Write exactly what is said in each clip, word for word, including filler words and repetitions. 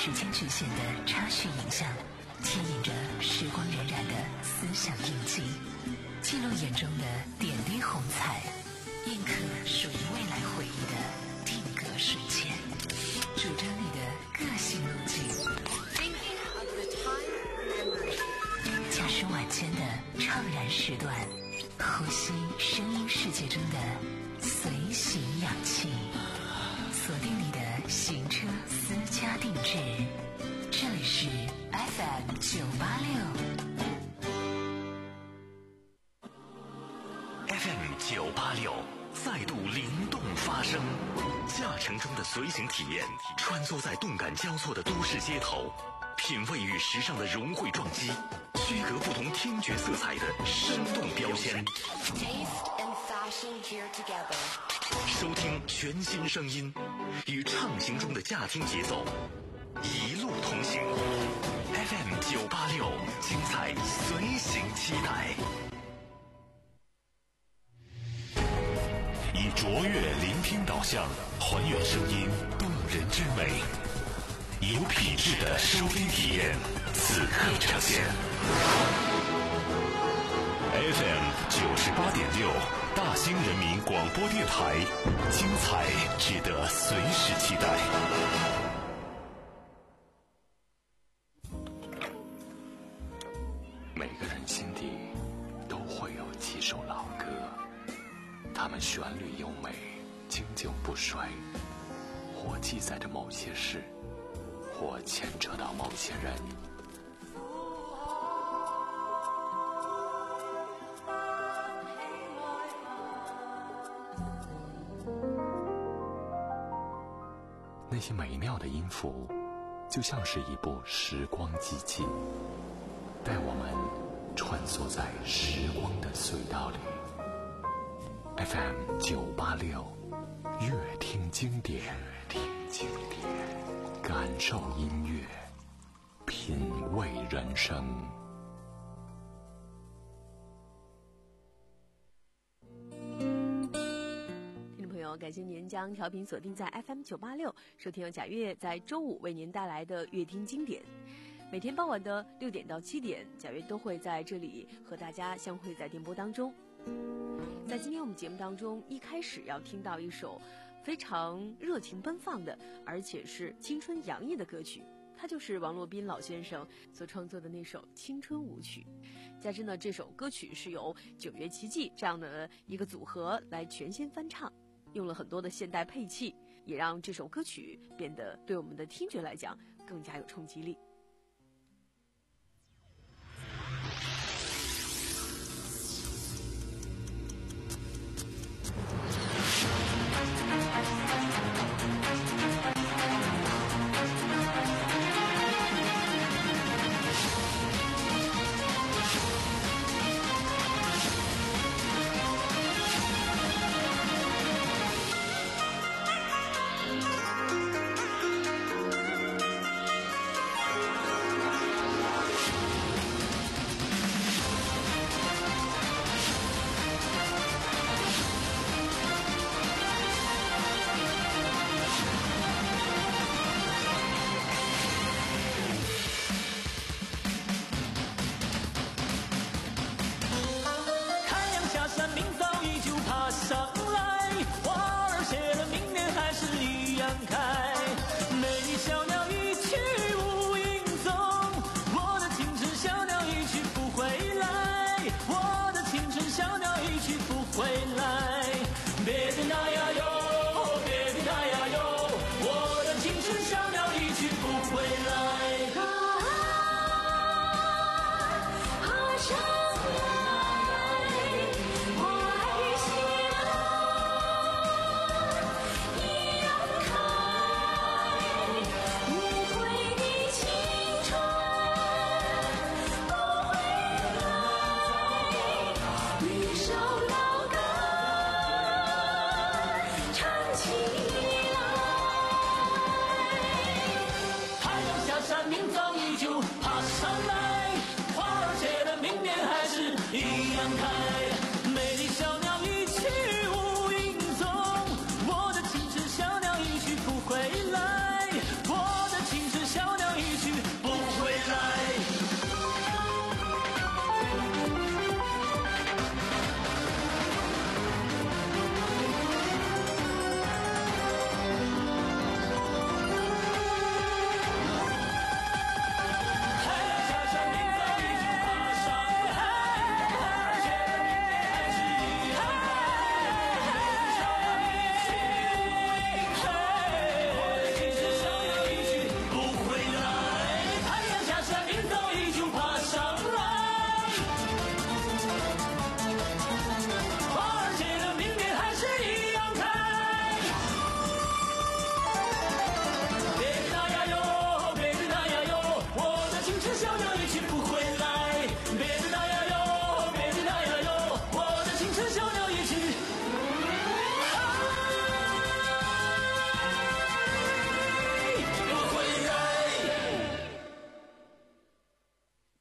时间局限的插叙影像，牵引着时光荏苒的思想印记，记录眼中的点滴红彩，印刻属于未来回忆的定格瞬间，主张你的个性路径，驾驶晚间的怅然时段，呼吸声音世界中的随行氧气，锁定你的行车私家定制，这里是 F M 九八六 F M 九八六再度灵动发声，驾乘中的随行体验，穿梭在动感交错的都市街头，品味与时尚的融汇撞击，区隔不同听觉色彩的生动标签。收听全新声音，与畅行中的驾听节奏，一路同行。F M 九八六，精彩随行期待。以卓越聆听导向，还原声音动人之美，有品质的收听体验，此刻呈现。F M 九十八点六，大兴人民广播电台，精彩值得随时期待。 每个人心底都会有几首老歌，它们旋律优美，经久不衰，或记载着某些事，或牵扯到某些人。那些美妙的音符，就像是一部时光机器，带我们穿梭在时光的隧道里。F M 九八六，乐听经典，乐听经典，感受音乐，品味人生。 感谢您将调频锁定在 F M 九八六，收听由贾月在周五为您带来的乐听经典。每天傍晚的六点到七点，贾月都会在这里和大家相会在电波当中。在今天我们节目当中，一开始要听到一首非常热情奔放的，而且是青春洋溢的歌曲，它就是王洛宾老先生所创作的那首《青春舞曲》。加之呢，这首歌曲是由九月奇迹这样的一个组合来全新翻唱，用了很多的现代配器，也让这首歌曲变得对我们的听觉来讲更加有冲击力。 回来，我的青春小鸟。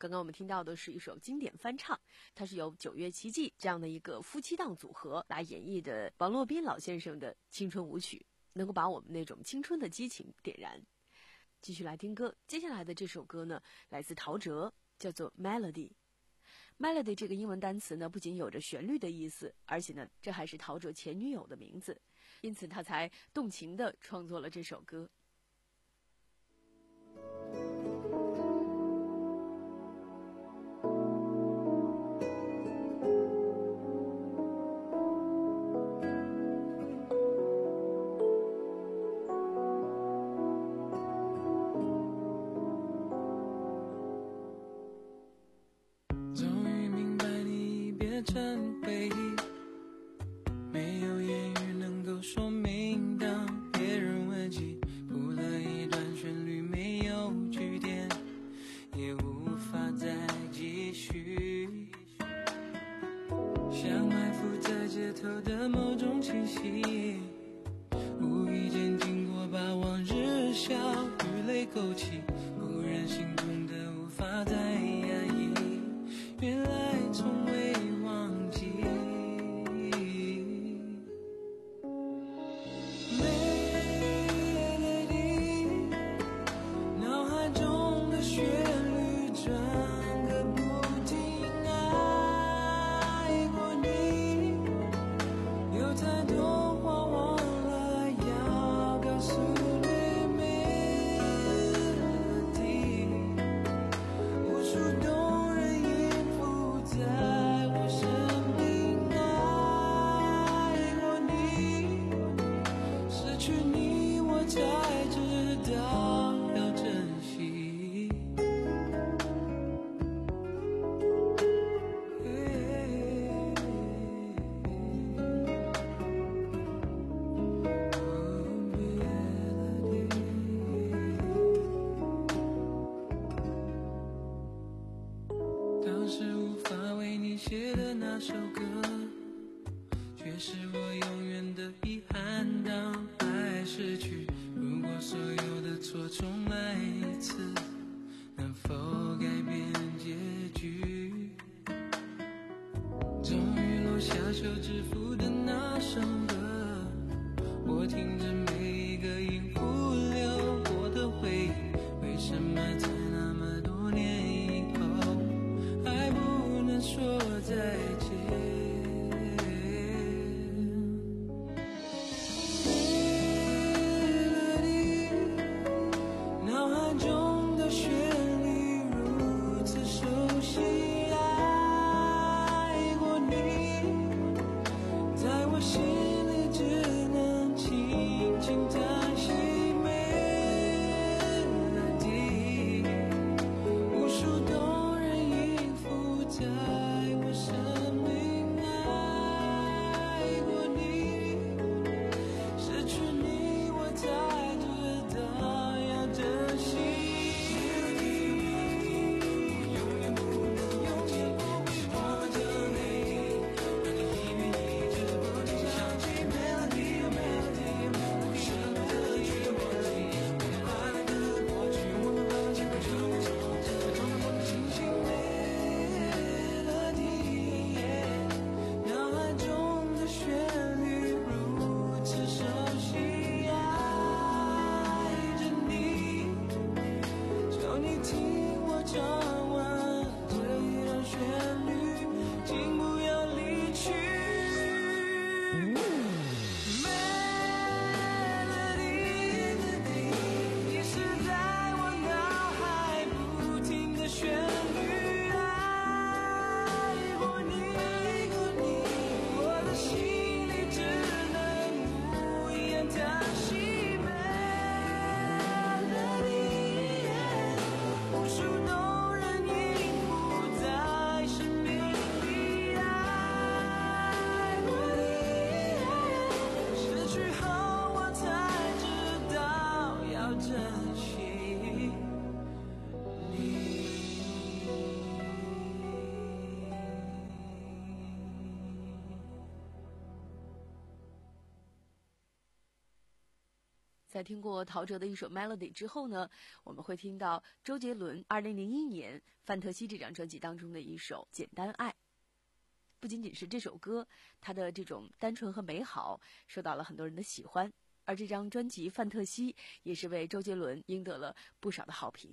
刚刚我们听到的是一首经典翻唱，它是由九月奇迹这样的一个夫妻档组合来演绎的王洛宾老先生的青春舞曲，能够把我们那种青春的激情点燃。继续来听歌，接下来的这首歌呢，来自陶喆，叫做 Melody。Melody 这个英文单词呢，不仅有着旋律的意思，而且呢，这还是陶喆前女友的名字，因此他才动情地创作了这首歌。 成回忆，没有言语能够说明。当别人问起，谱了一段旋律，没有句点，也无法再继续。像埋伏在街头的某种气息，无意间经过，把往日笑与泪勾起，忽然心中的无法再压抑，原来从未忘记。Melody， 脑海中的旋律转个不停，爱过你，有太多话忘了要告诉你。Melody， 无数动人音符在我生命，爱过你，失去你我才知道要珍惜。当时无法为你写的那首歌，却是我永远的遗憾。当爱逝去，如果所有的错重来一次，能否改变结局？终于落下手指符的那首歌，我听着每一个音符流过的回忆，为什么在那么多年以后还不能说再见？Melody， 脑海中的旋律如此熟悉，爱过你，在我心里只能轻轻叹息。Melody， 无数动人音符在我生在听过陶喆的一首 Melody 之后呢，我们会听到周杰伦二零零一年《范特西》这张专辑当中的一首《简单爱》。不仅仅是这首歌，它的这种单纯和美好受到了很多人的喜欢，而这张专辑《范特西》也是为周杰伦赢得了不少的好评。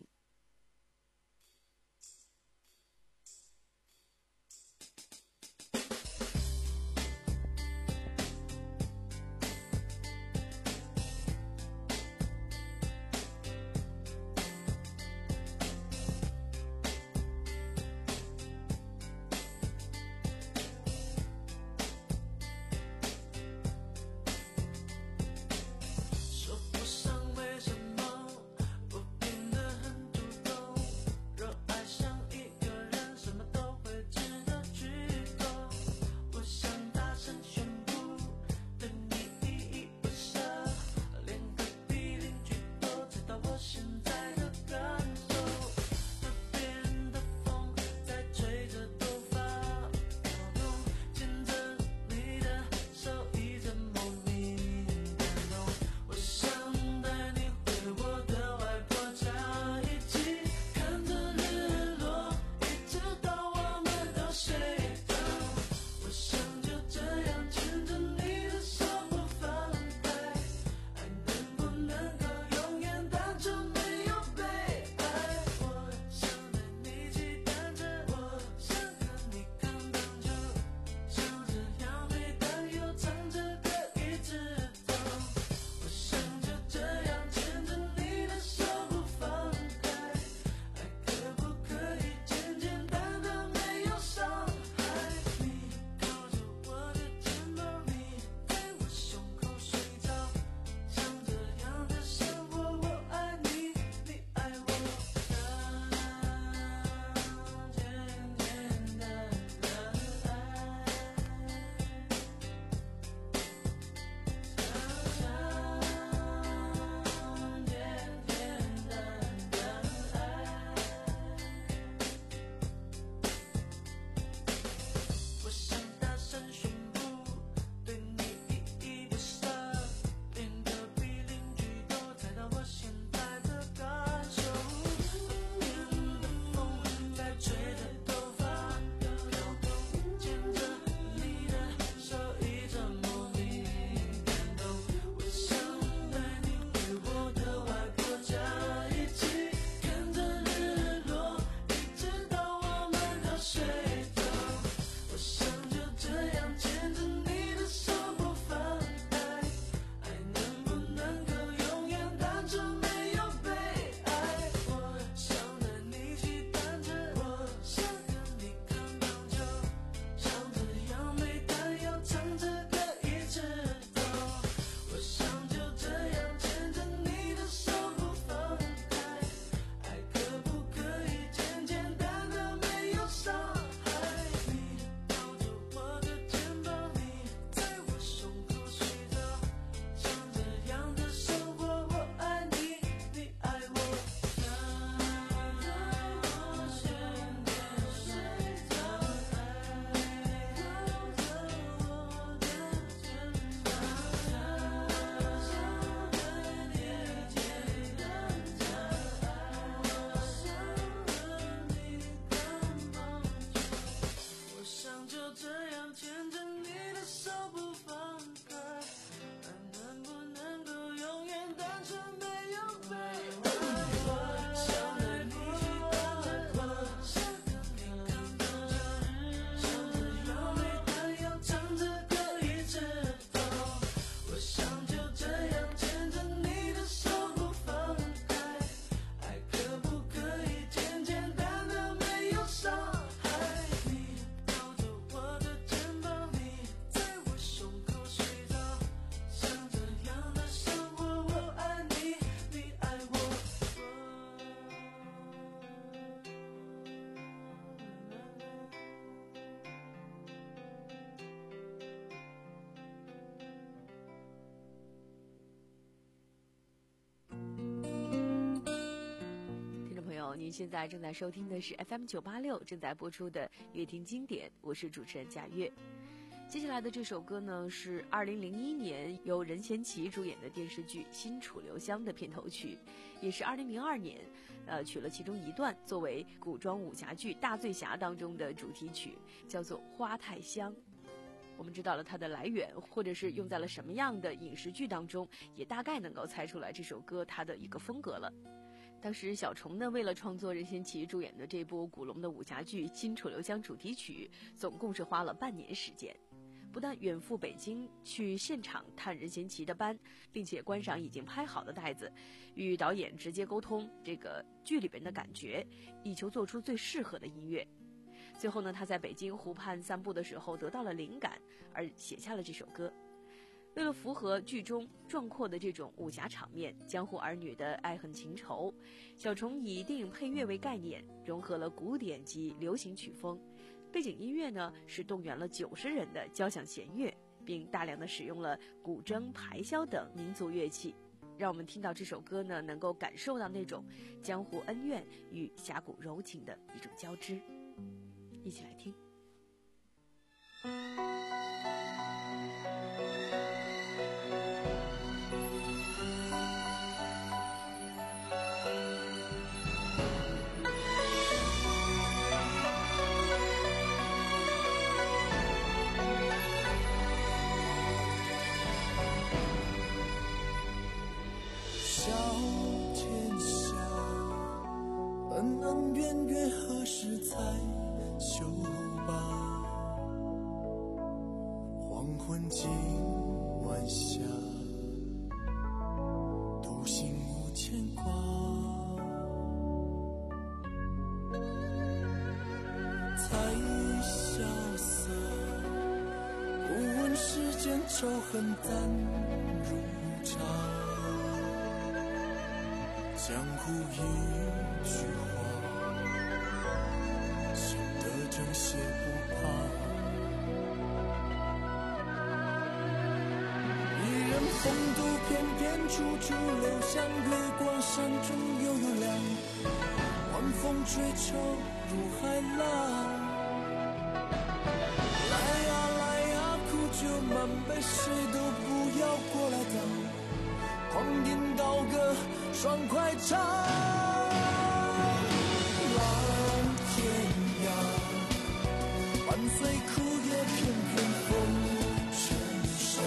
您现在正在收听的是 F M 九八六正在播出的乐听经典，我是主持人贾月。 接下来的这首歌呢，是二零零一年由任贤齐主演的电视剧《新楚留香》的片头曲，也是二零零二年，呃，取了其中一段作为古装武侠剧《大醉侠》当中的主题曲，叫做《花太香》。我们知道了它的来源，或者是用在了什么样的影视剧当中，也大概能够猜出来这首歌它的一个风格了。当时小虫呢，为了创作任贤齐主演的这部古龙的武侠剧《新楚留香》主题曲，总共是花了半年时间。不但远赴北京去现场探任贤齐的班，并且观赏已经拍好的带子，与导演直接沟通这个剧里边的感觉，以求做出最适合的音乐。最后呢，他在北京湖畔散步的时候得到了灵感，而写下了这首歌。为了符合剧中壮阔的这种武侠场面，江湖儿女的爱恨情仇，小虫以电影配乐为概念，融合了古典及流行曲风。背景音乐呢是动员了九十人的交响弦乐，并大量的使用了古筝、排箫等民族乐器，让我们听到这首歌呢，能够感受到那种江湖恩怨与侠骨柔情的一种交织。一起来听。 恩恩怨怨何时才休罢？黄昏今晚霞，独行无牵挂。才萧瑟，不问世间仇恨淡如茶。江湖一句话，心得正邪不怕。一人风度翩翩，处处留香。月光山中悠悠亮，晚风吹愁如海浪。来呀来呀，苦酒满杯，谁都不要过来挡。狂饮高歌，爽快唱，浪天涯，伴随苦叶片片风尘沙，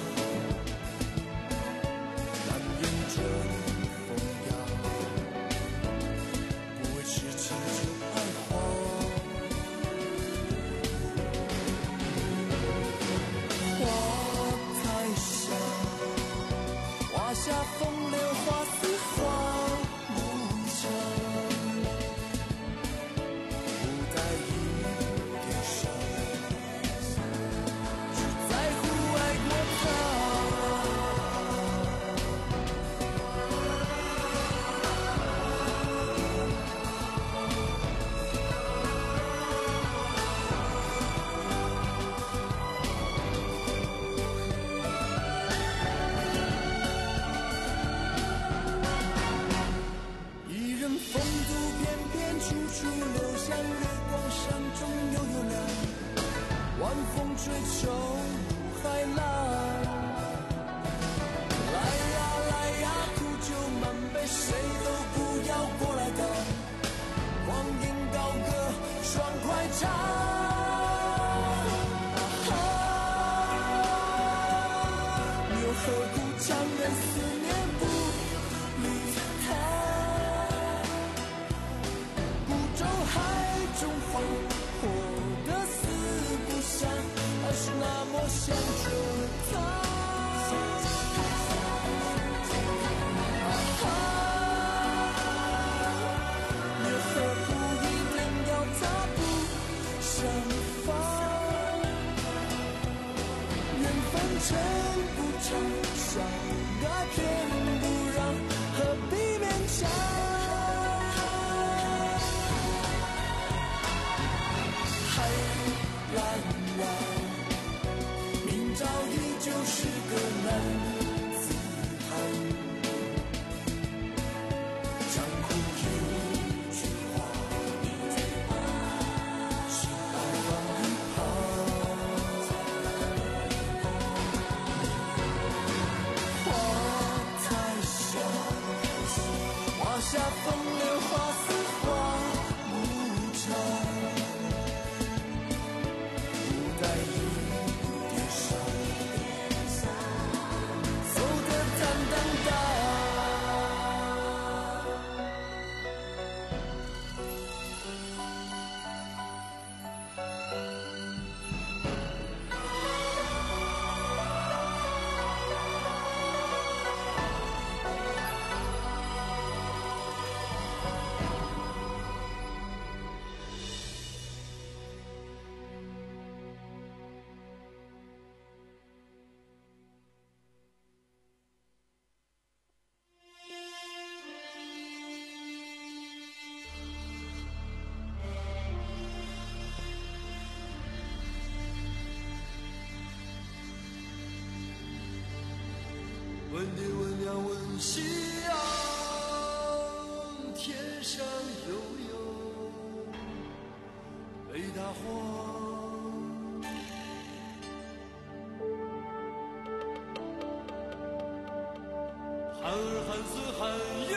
难言这风雅，不为痴情就爱花。花太香，花下风流花似花无常，不带一点伤，只在乎爱过他。风度翩翩，处处留香。月光山中悠悠亮，晚风吹愁如海浪。来呀来呀，苦酒满杯，谁都不要过来挡。狂饮高歌，爽快唱。啊，又何苦强忍思念不离开？中花，活得四不像，还是那么下风流花似花无常，不在一点上，走得坦荡荡。问天问娘问夕阳，天上悠悠北大荒，孩儿寒似寒月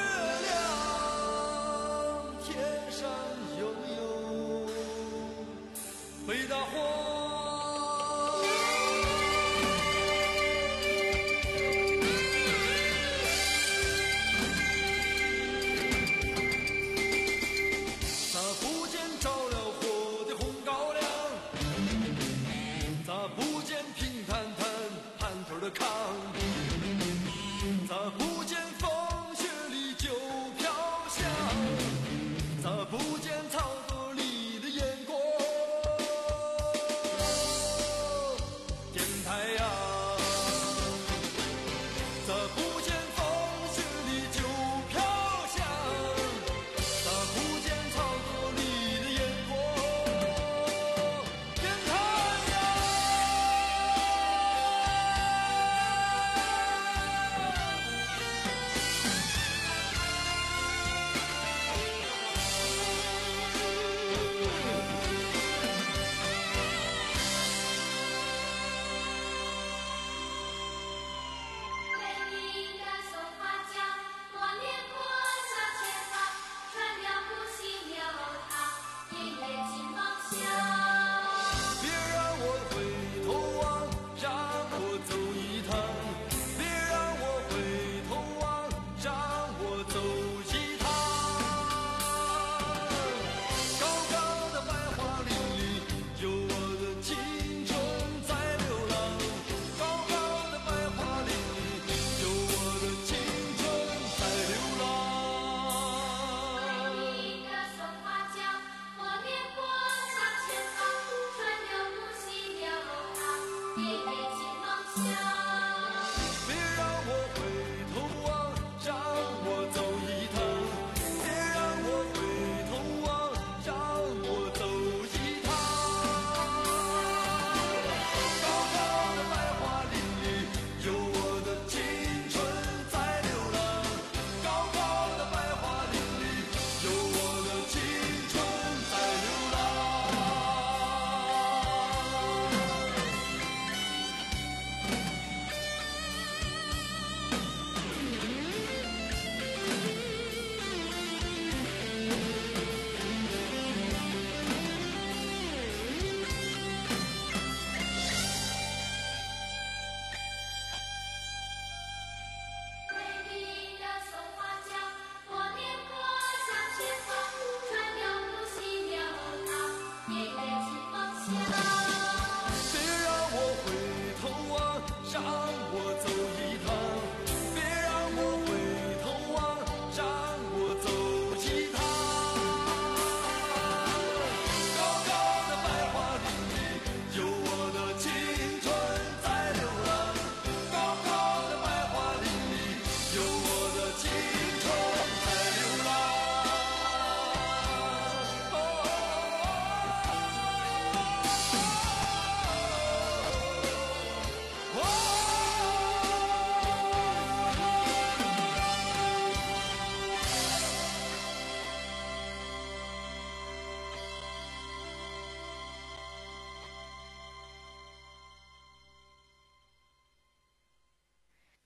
亮，天上悠悠北大荒。的炕，咋不见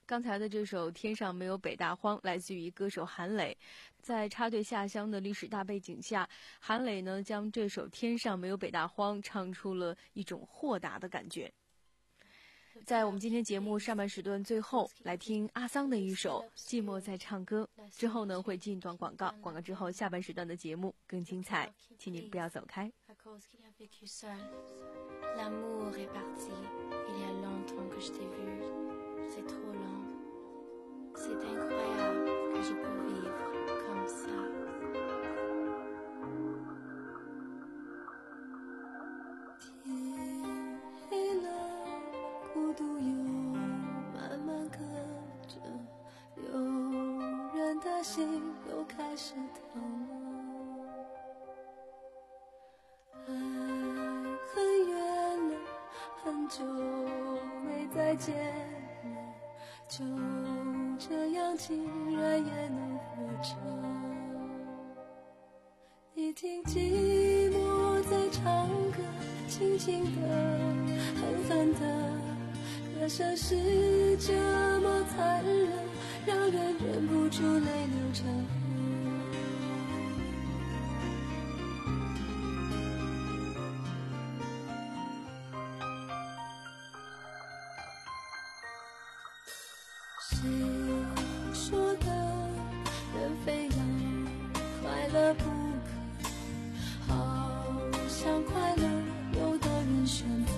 刚才的这首《天上没有北大荒》来自于歌手韩磊，在插队下乡的历史大背景下，韩磊呢将这首《天上没有北大荒》唱出了一种豁达的感觉。在我们今天节目上半时段最后，来听阿桑的一首《寂寞在唱歌》，之后呢会进一段广告，广告之后下半时段的节目更精彩，请你不要走开。 L'amour est parti, il y a longtemps que je t'ai vu, c'est trop lent, c'est incroyable que je peux vivre comme ça. 天黑了，孤独又慢慢跟着，有人的心又开始疼了。很久没再见了，就这样竟然也能活着。你听寂寞在唱歌，轻轻的，狠狠的，歌声是这么残忍，让人忍不住泪流成河。谁说的人非要快乐不可，好像快乐有的人选择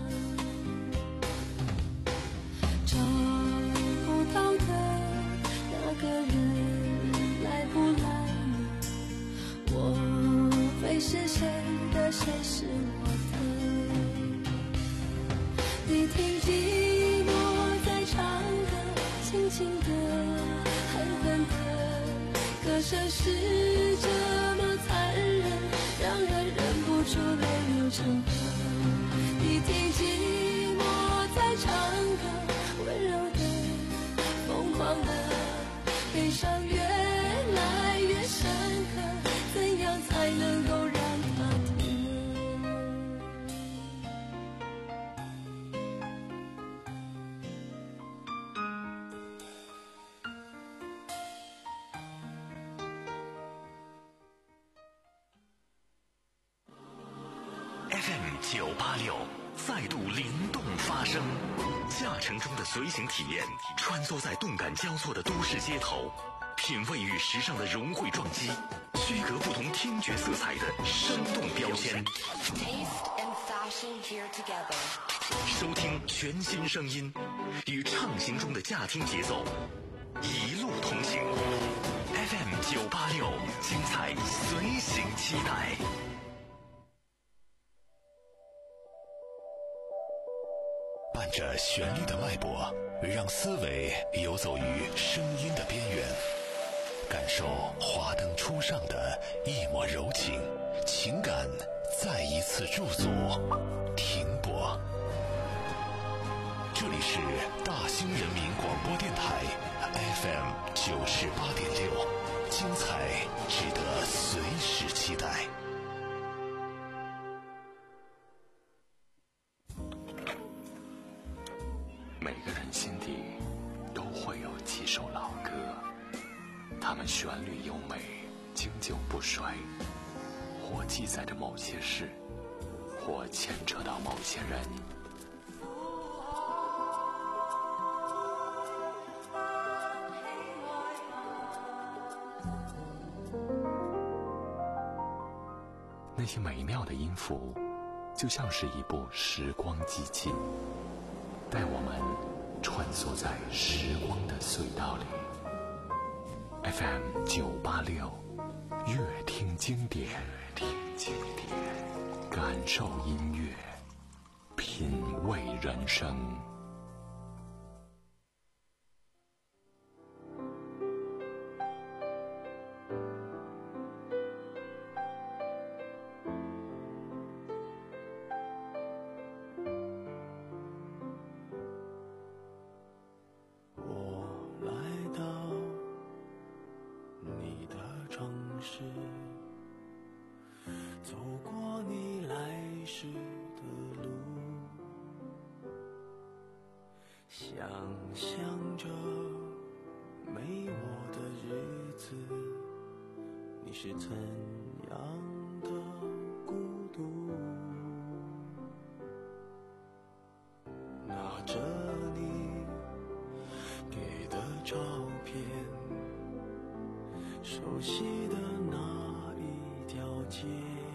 找不到的那个人来不来呢？我会是谁的，谁是我的？你听寂寞在唱歌，轻轻的，狠狠的，歌声是这么残忍，让人忍不住泪流成河。你听寂寞在唱歌，温柔的，疯狂的，悲伤越来越深刻，怎样才能够让它停呢 ？F M 九八六再度灵动发声，驾乘中的随行体验，穿梭在动感交错的都市街头，品味与时尚的融汇撞击，区隔不同听觉色彩的生动标签。收听全新声音，与畅行中的驾听节奏，一路同行。F M 九八六，精彩随行期待。伴着旋律的脉搏，让思维游走于声音的边缘，感受华灯初上的一抹柔情，情感再一次驻足停泊。这里是大兴人民广播电台 F M 九十八点六，精彩值得随时期待。 每个人心底都会有几首老歌，它们旋律优美，经久不衰，或记载着某些事，或牵扯到某些人。那些美妙的音符，就像是一部时光机器，带我们穿梭在时光的隧道里。F M 九八六，乐听经典，听经典，感受音乐，品味人生。 走过你来时的路， 想象着没我的日子，你是怎样的孤独？拿着你给的照片，熟悉的那一条街，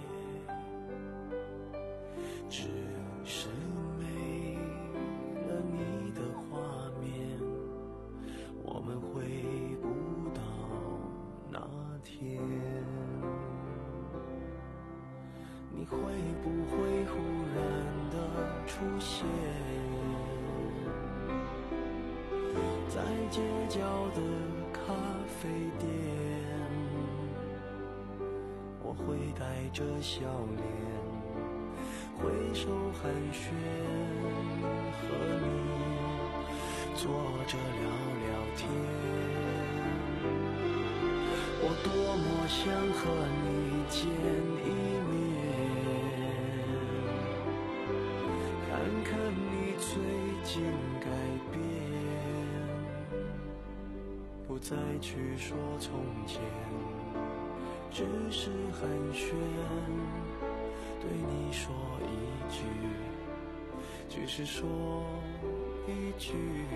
只是没了你的画面，我们回不到那天。你会不会忽然的出现在街角的咖啡店？我会带着笑脸挥手寒暄，和你坐着聊聊天。我多么想和你见一面，看看你最近改变，不再去说从前，只是寒暄，对你说一句，只是说一句，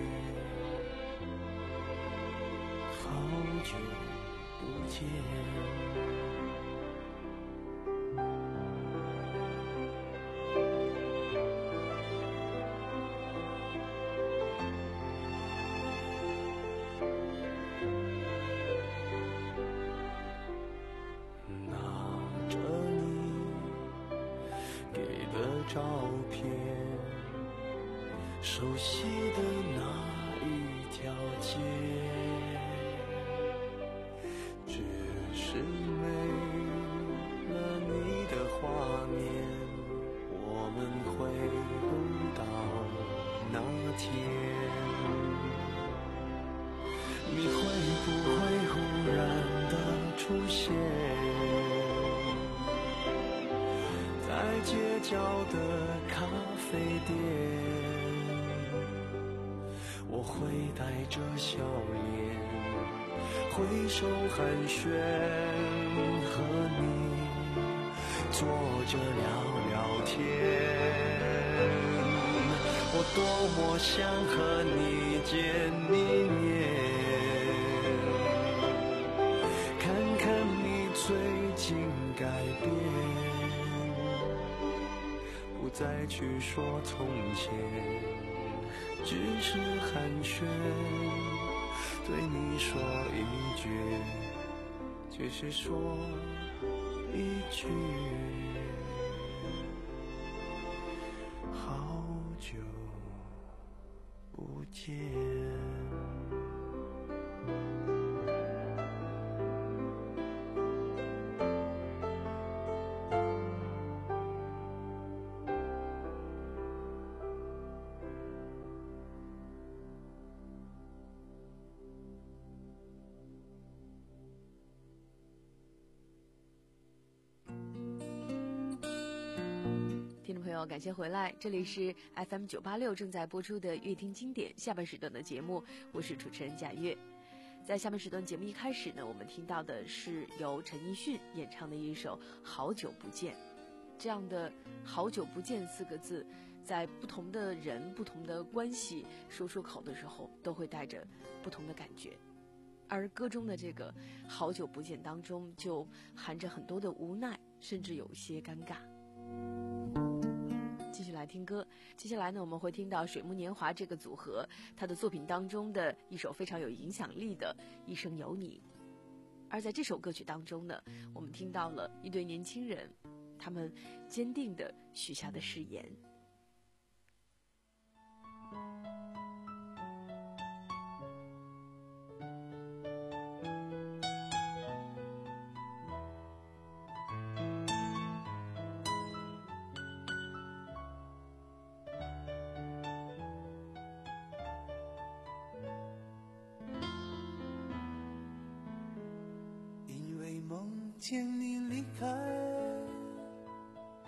好久不见。照片，熟悉的那一条街，只是没了你的画面，我们回不到那天。你会不会忽然的出现在街角的咖啡店？我会带着笑脸挥手寒暄，和你坐着聊聊天。我多么想和你见一面，看看你最近改变，不再去说从前，只是寒暄，对你说一句，只是说一句，好久不见。 听众朋友，感谢回来，这里是 F M 九八六正在播出的乐听经典下半时段的节目，我是主持人贾月。在下半时段节目一开始呢，我们听到的是由陈奕迅演唱的一首《好久不见》。这样的好久不见四个字，在不同的人、不同的关系说出口的时候，都会带着不同的感觉。而歌中的这个好久不见当中，就含着很多的无奈，甚至有些尴尬。继续来听歌，接下来呢，我们会听到水木年华这个组合他的作品当中的一首非常有影响力的《一生有你》。而在这首歌曲当中呢，我们听到了一对年轻人，他们坚定地许下的誓言。 见你离开，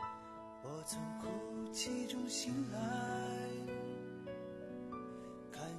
我从哭泣中醒来，看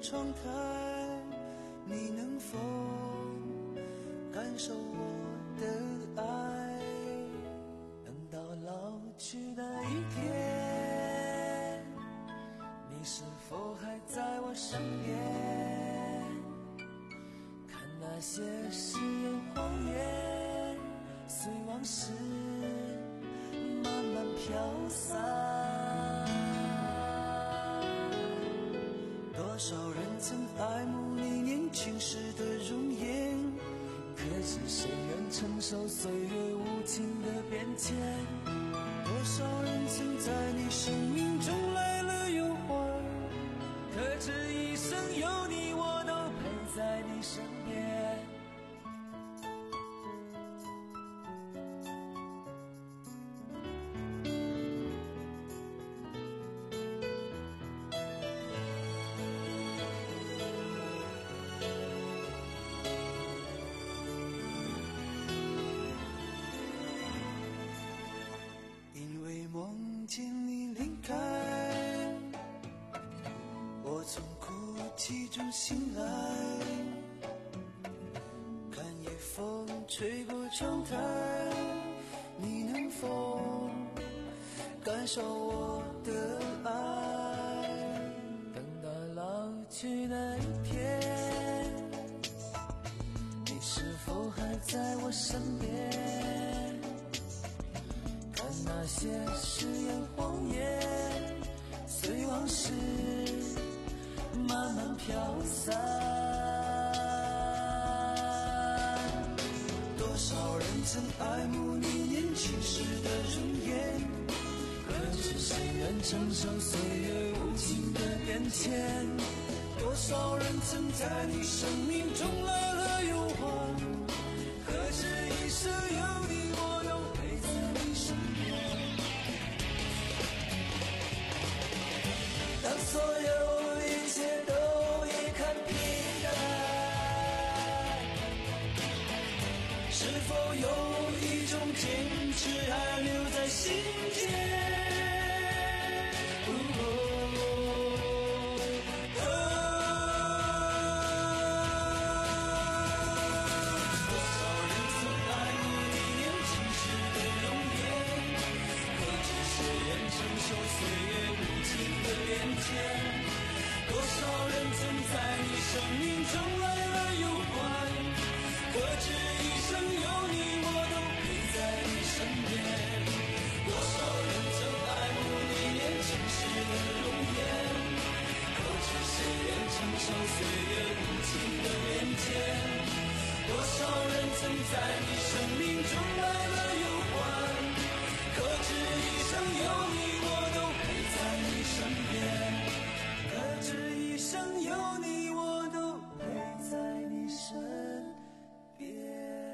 窗台，你能否感受我的爱？等到老去那一天，你是否还在我身边？看那些誓言谎言，随往事慢慢飘散。多少人曾爱慕你年轻时的容颜，可知谁愿承受岁月无情的变迁？多少人曾在你生命中来了又还，可知一生有你我都陪在你身边。因为梦见你离开，我从哭泣中醒来，看夜风吹过窗台，你能否感受我的爱？等到老去那一天，你是否还在我身边？看那些誓言谎言，随往事慢慢飘散。多少人曾爱慕你年轻时的容颜，可知谁愿承受岁月无情的变迁？多少人曾在你生命中来了又还，可知一生有你我都陪在你身边。当所有一切都已看平淡，是否有一种坚持还留在心间？多少人曾在你生命中来了又还，可知一生有你我都陪在你身边。多少人曾爱慕你年轻时的容颜，可知谁愿承受岁月无情的变迁？多少人曾在你生命中来了又还，可知一生有你我都陪在你身边。可知一生有你我都陪在你身边。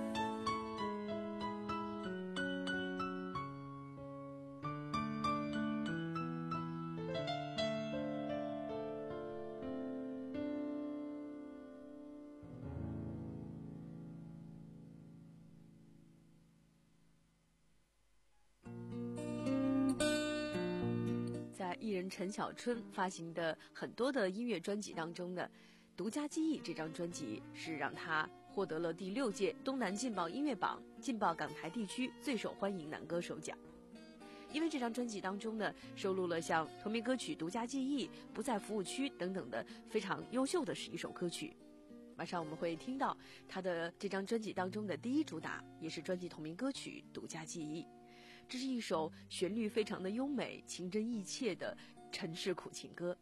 在艺人陈小春发行的很多的音乐专辑当中呢，《独家记忆》这张专辑是让他获得了第六届东南劲爆音乐榜劲爆港台地区最受欢迎男歌手奖。因为这张专辑当中呢，收录了像同名歌曲《独家记忆》、《不在服务区》等等的非常优秀的十一首歌曲。马上我们会听到他的这张专辑当中的第一主打，也是专辑同名歌曲《独家记忆》。这是一首旋律非常的优美、情真意切的城市苦情歌。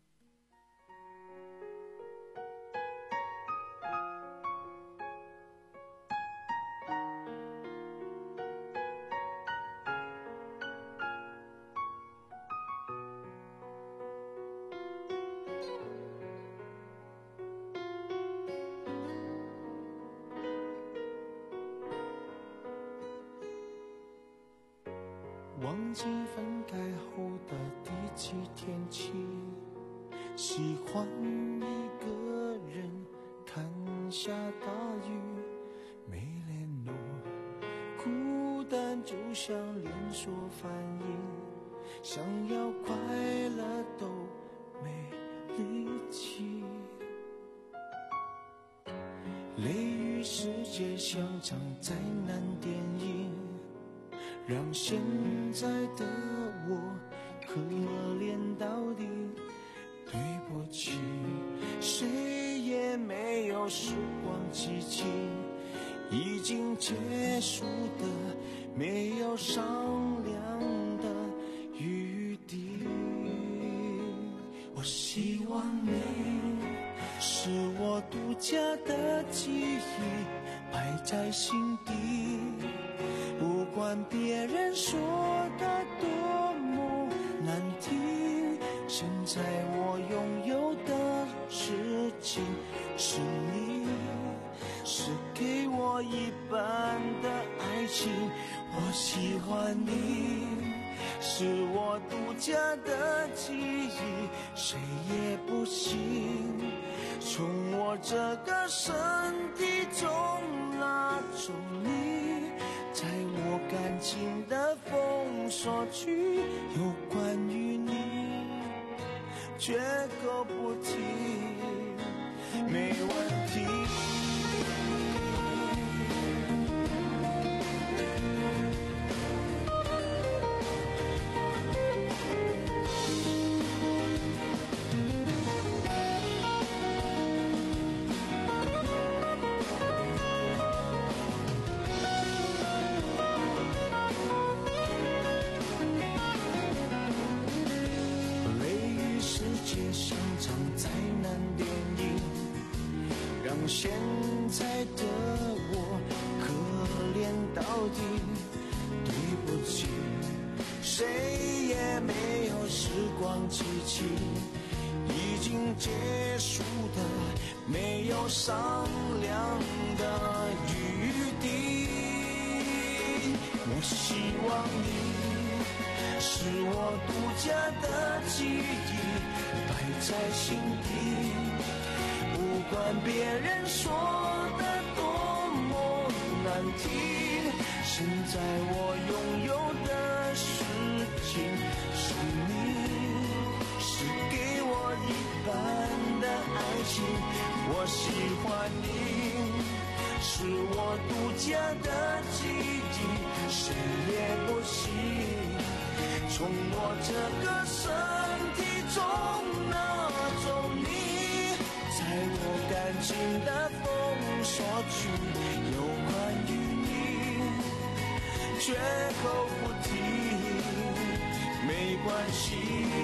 忘记分开后的第几天起，喜欢一个人看下大雨，没联络，孤单就像连锁反应，想要快乐都没力气。 泪与世界相长再难电影，让现在的我可怜到底。对不起，谁也没有时光机器，已经结束的没有商量的余地。我希望你是我独家的记忆，摆在心底，不管别人说的多么难听，现在我拥有的事情是你，是给我一半的爱情。我喜欢你，是我独家的记忆，谁也不行从我这个身体中拉走你，在我感情的封锁区，有关于你绝口不提，没问题。现在的我可怜到底，对不起，谁也没有时光机器，已经结束的没有商量的余地。我希望你是我独家的记忆，摆在心底，不管别人说的多么难听，现在我拥有的事情是你，是给我一半的爱情。我喜欢你，是我独家的记忆，谁也不行从我这个身体中拿走你，在我感情的封锁区，有关于你绝口不提，没关系。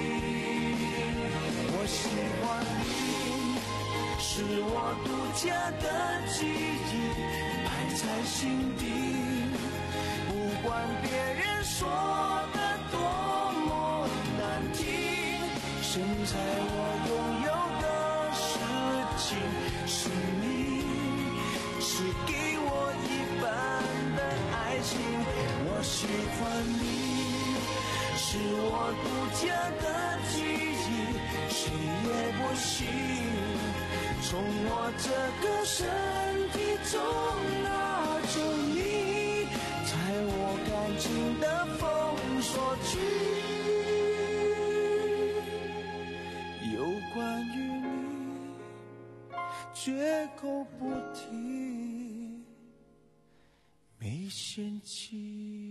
我喜欢你，是我独家的记忆，摆在心底，不管别人说的多么难听，现在我拥有的是你，是给我一半的爱情。我喜欢你，是我独家的记忆，谁也不行从我这个身体中拿走你，在我感情的封锁区，有关于绝口不提，没嫌弃。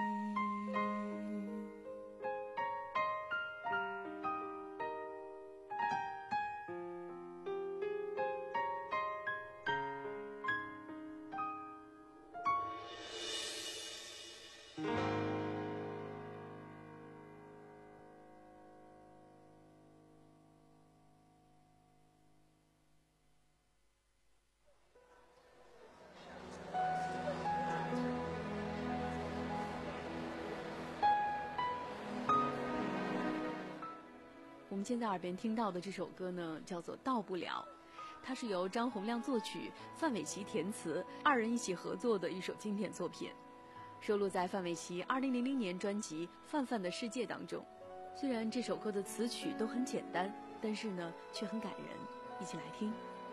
我们现在耳边听到的这首歌呢，叫做《到不了》，它是由张洪量作曲，范玮琪填词，二人一起合作的一首经典作品，收录在范玮琪二零零零年专辑《范范的世界》当中。虽然这首歌的词曲都很简单，但是呢，却很感人，一起来听。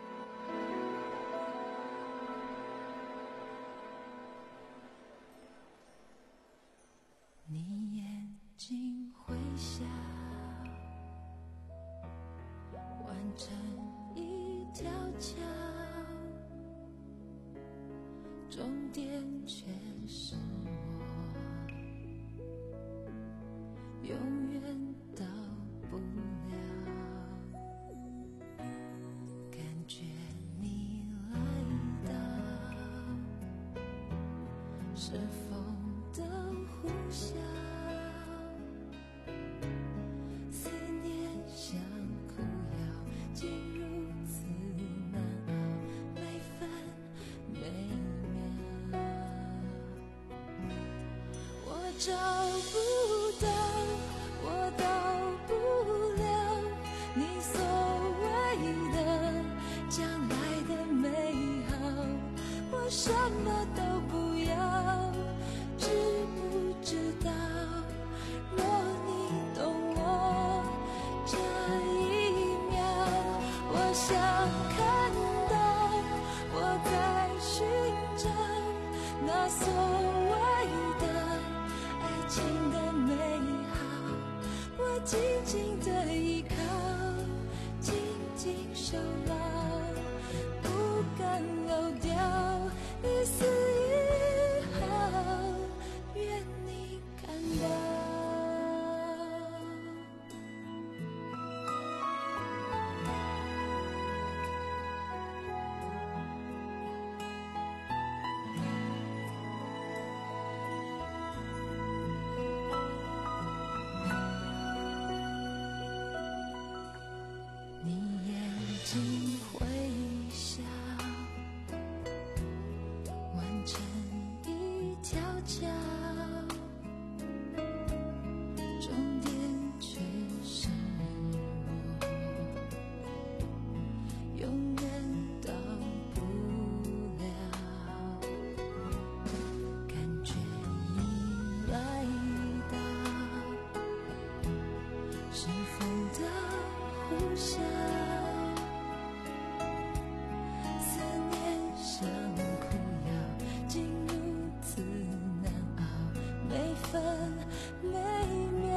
你眼睛会笑，弯成一条桥， 终点却是我，永远到不了。感觉你来到，是风的呼啸，思念像苦药，竟如此难熬，每分每秒。我找不到，我到不了你所谓的将来的美好，我什么都不要，知不知道？若你懂我这一秒，我想看到我在寻找那所谓的爱情的美好，我紧紧的依靠，紧紧守牢，不敢漏掉一丝一毫，愿你看到。你眼睛会笑，完成一条桥，终点却是我，永远到不了。感觉你来到，是风的呼啸，思念像苦药，竟如此难熬，每分每秒。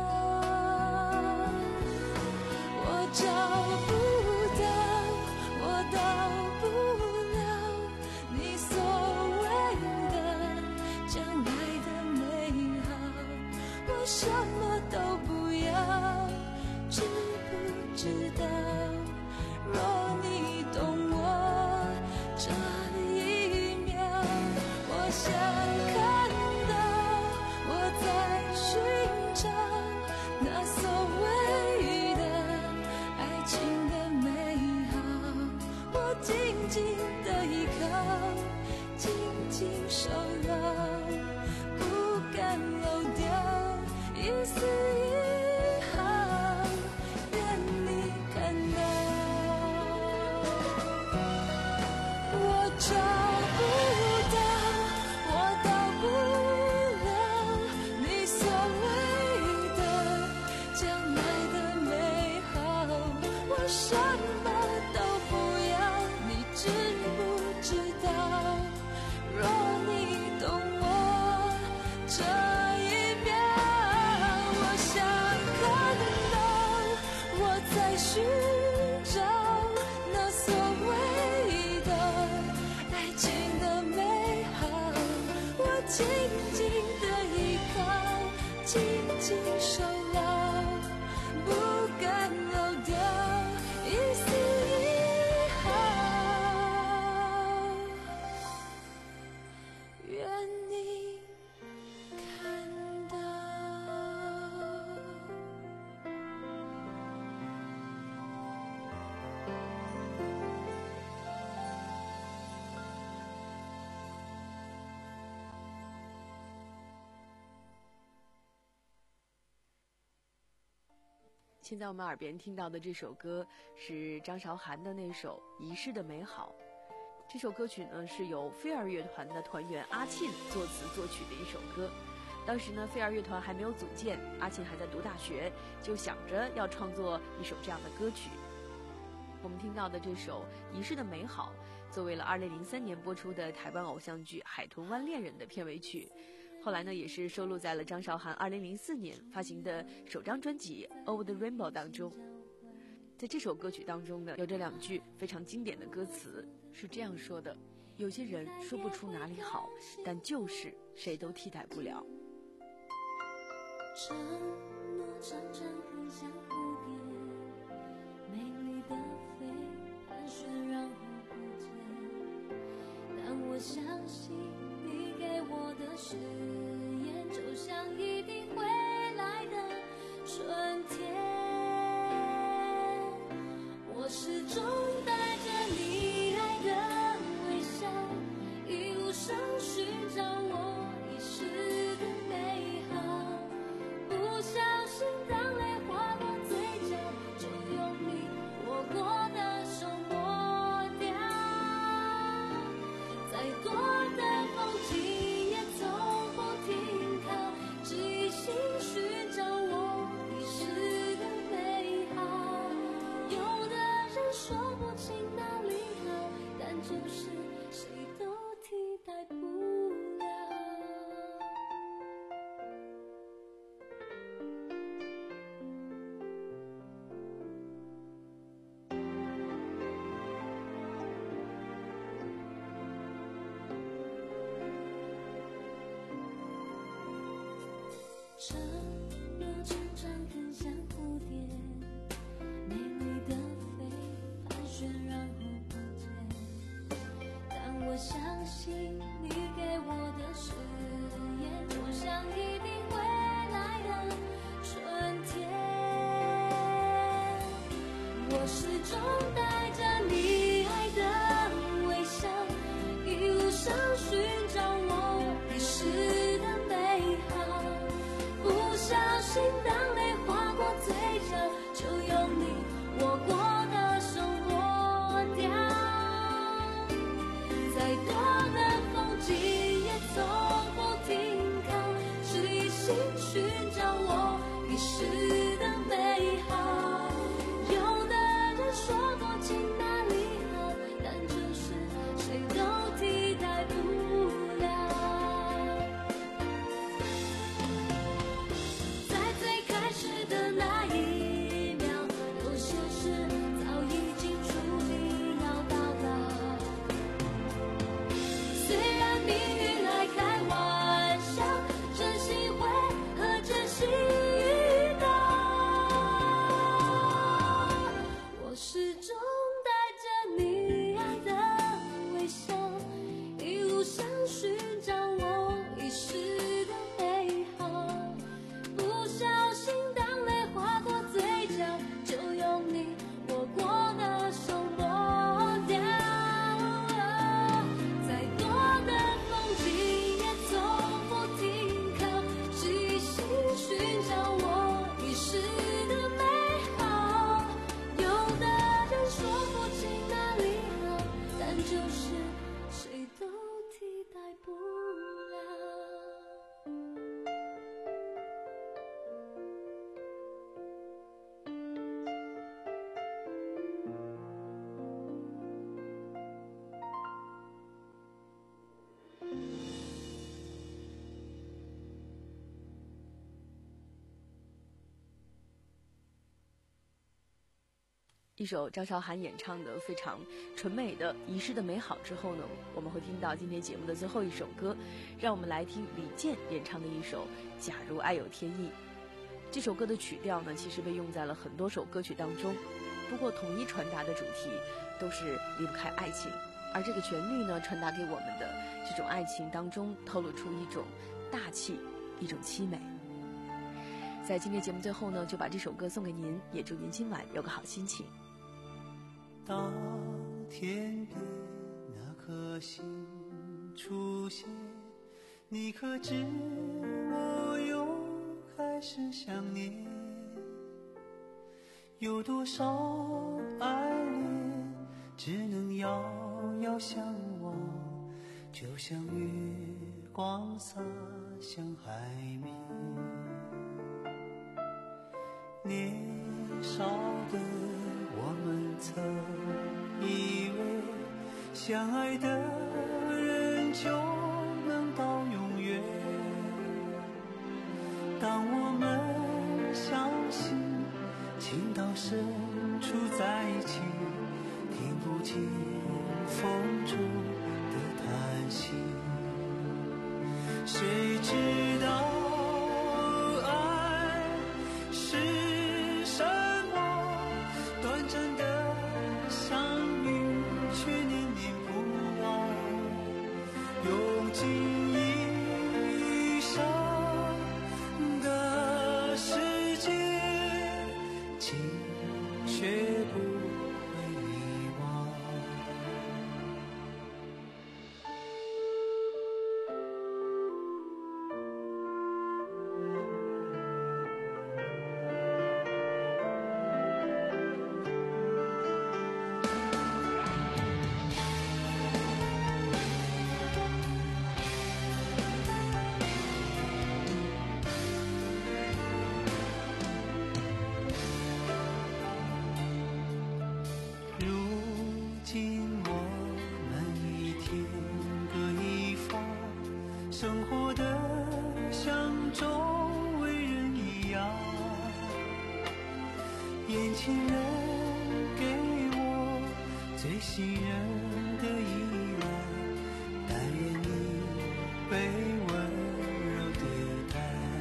我找不到，我到不了你所谓的将来的美好，我什么都不要，知不知道？若你懂我这一秒，我想看到我在寻找那所谓的爱情的美好，我紧紧的依靠，紧紧守牢，不敢漏掉一丝一毫，愿你看到。我找不到，我到不了你所谓的将来的美好，我什么都不要，你知不知道？若你懂我这一秒，我想看到我在寻找那所谓的爱情的美好，我紧紧的依靠，紧紧守牢，不敢漏掉一丝一毫，愿你看到。 现在我们耳边听到的这首歌是张韶涵的那首《遗失的美好》。这首歌曲呢是由飞儿乐团的团员阿沁作词作曲的一首歌。当时呢飞儿乐团还没有组建，阿沁还在读大学，就想着要创作一首这样的歌曲。我们听到的这首《遗失的美好》作为了二零零三年播出的台湾偶像剧《海豚湾恋人》的片尾曲，后来呢也是收录在了张韶涵二零零四年发行的首张专辑《Over the Rainbow》当中。在这首歌曲当中呢，有着两句非常经典的歌词，是这样说的： 有些人说不出哪里好，但就是谁都替代不了。 承诺常常很像蝴蝶，美丽的飞，盘旋然后不见。但我相信你给我的誓言，就像一定会来的春天。我始终带着你爱的微笑，一路上寻找我遗失的美好。不小心当泪划过嘴角，就用你握过的手抹掉。再多的风景也从不停靠，只一心寻找我遗失的美好。有的人说不清哪里好，但就是谁都替代不了。承诺常常很像蝴蝶，美丽的飞，盘旋然后不见。但我相信你给我的誓言，就像一定会来的春天。我始终带着你爱的微笑，一路上寻找我遗失的美好。不小心当泪划过嘴角，就用你握过的手抹掉。再多的风景也从不停靠，只一心寻找我遗失的美好。有的人说不清哪里好，但就是谁都替代不了。在最开始的那一秒，有些事早已经注定要到老。虽然命运爱开玩笑，真心会和真心遇到。我始终带着你爱的微笑，一路上寻找我遗失的美好。不小心当泪划过嘴角，就用你握过的手抹掉。再多的风景也从不停靠，只一心寻找我遗失的美好。有的人说不清哪里好，但就是谁都替代不了。 一首张韶涵演唱的非常纯美的《遗失的美好》之后呢，我们会听到今天节目的最后一首歌，让我们来听李健演唱的一首《假如爱有天意》。这首歌的曲调呢，其实被用在了很多首歌曲当中，不过统一传达的主题都是离不开爱情，而这个旋律呢，传达给我们的这种爱情当中透露出一种大气，一种凄美。在今天节目最后呢，就把这首歌送给您，也祝您今晚有个好心情。 当天边那颗星出现，你可知我又开始想念？有多少爱恋只能遥遥相望，就像月光洒向海面。年少的我们曾以为相爱的人就能到永远，当我们相信情到深处在一起，听不见风中的生活的像周围人一样，眼前人给我最信任的依赖，但愿你被温柔对待。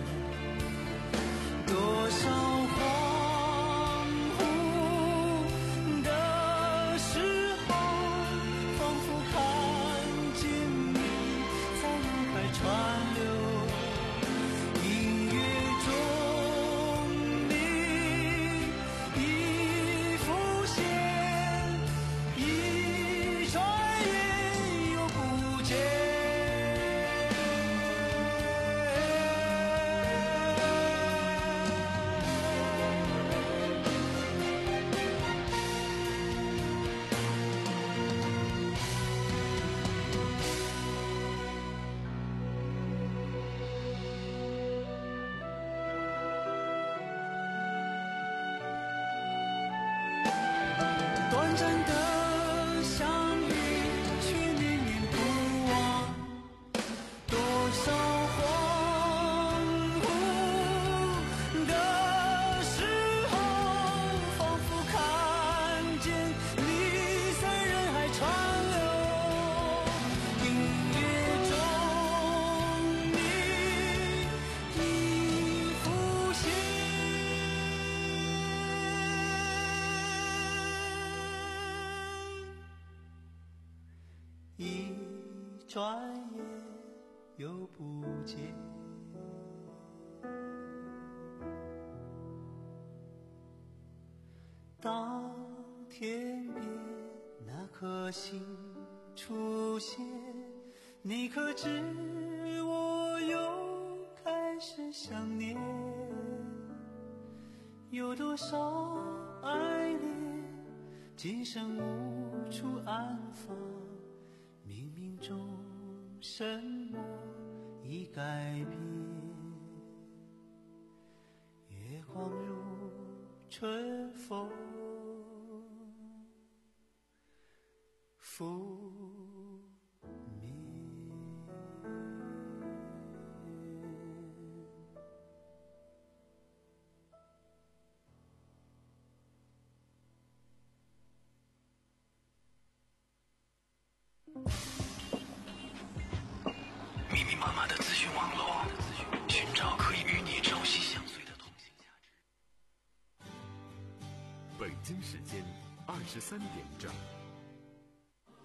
多少恍惚的时候，仿佛看见你在人海川流，音乐中你已浮现，一转眼又不见。短暂的相遇，却念念不忘。多少恍惚的时候，仿佛看见你在人海川流，音乐中你已浮现。一转眼又不见。当天边那颗星出现，你可知我又开始想念？有多少爱恋，今生无处安放，冥冥中什么已改变？月光如春风拂